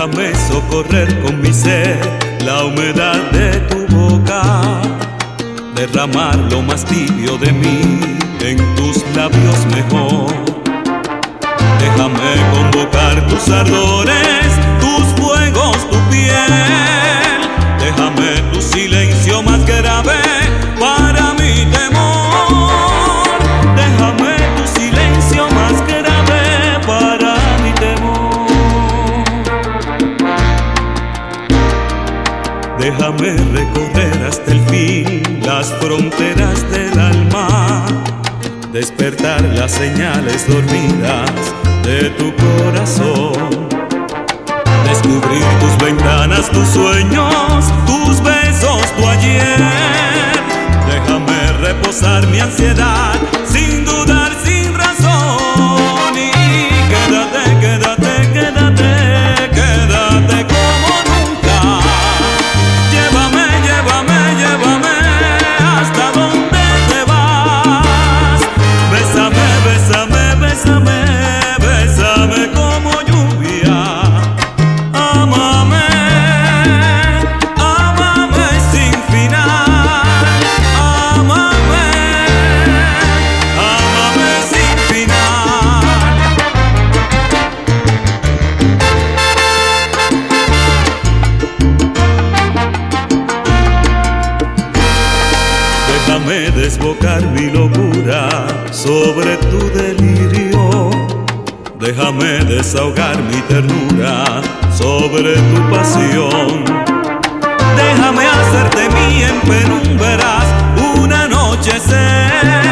Déjame socorrer con mi sed la humedad de tu boca, derramar lo más tibio de mí en tus labios mejor. Déjame convocar tus ardores, tus fuegos, tu piel. Déjame tu silencio más grave para mi temor. Déjame tu silencio más grave para mi temor. Déjame recorrer hasta el fin las fronteras del alma, despertar las señales dormidas de tu corazón, descubrir tus ventanas, tus sueños, tus besos, tu ayer. Déjame reposar mi ansiedad sin dudar, sin razón. Y quédate, quédate, quédate, quédate como nunca. Llévame, llévame, llévame hasta donde te vas. Bésame, bésame, bésame, bésame como lluvia. Ámame, ámame sin final. Ámame, ámame sin final. Déjame desbocar mi locura sobre tu delirio. Déjame desahogar mi ternura sobre tu pasión. Déjame hacerte mía en penumbras un anochecer.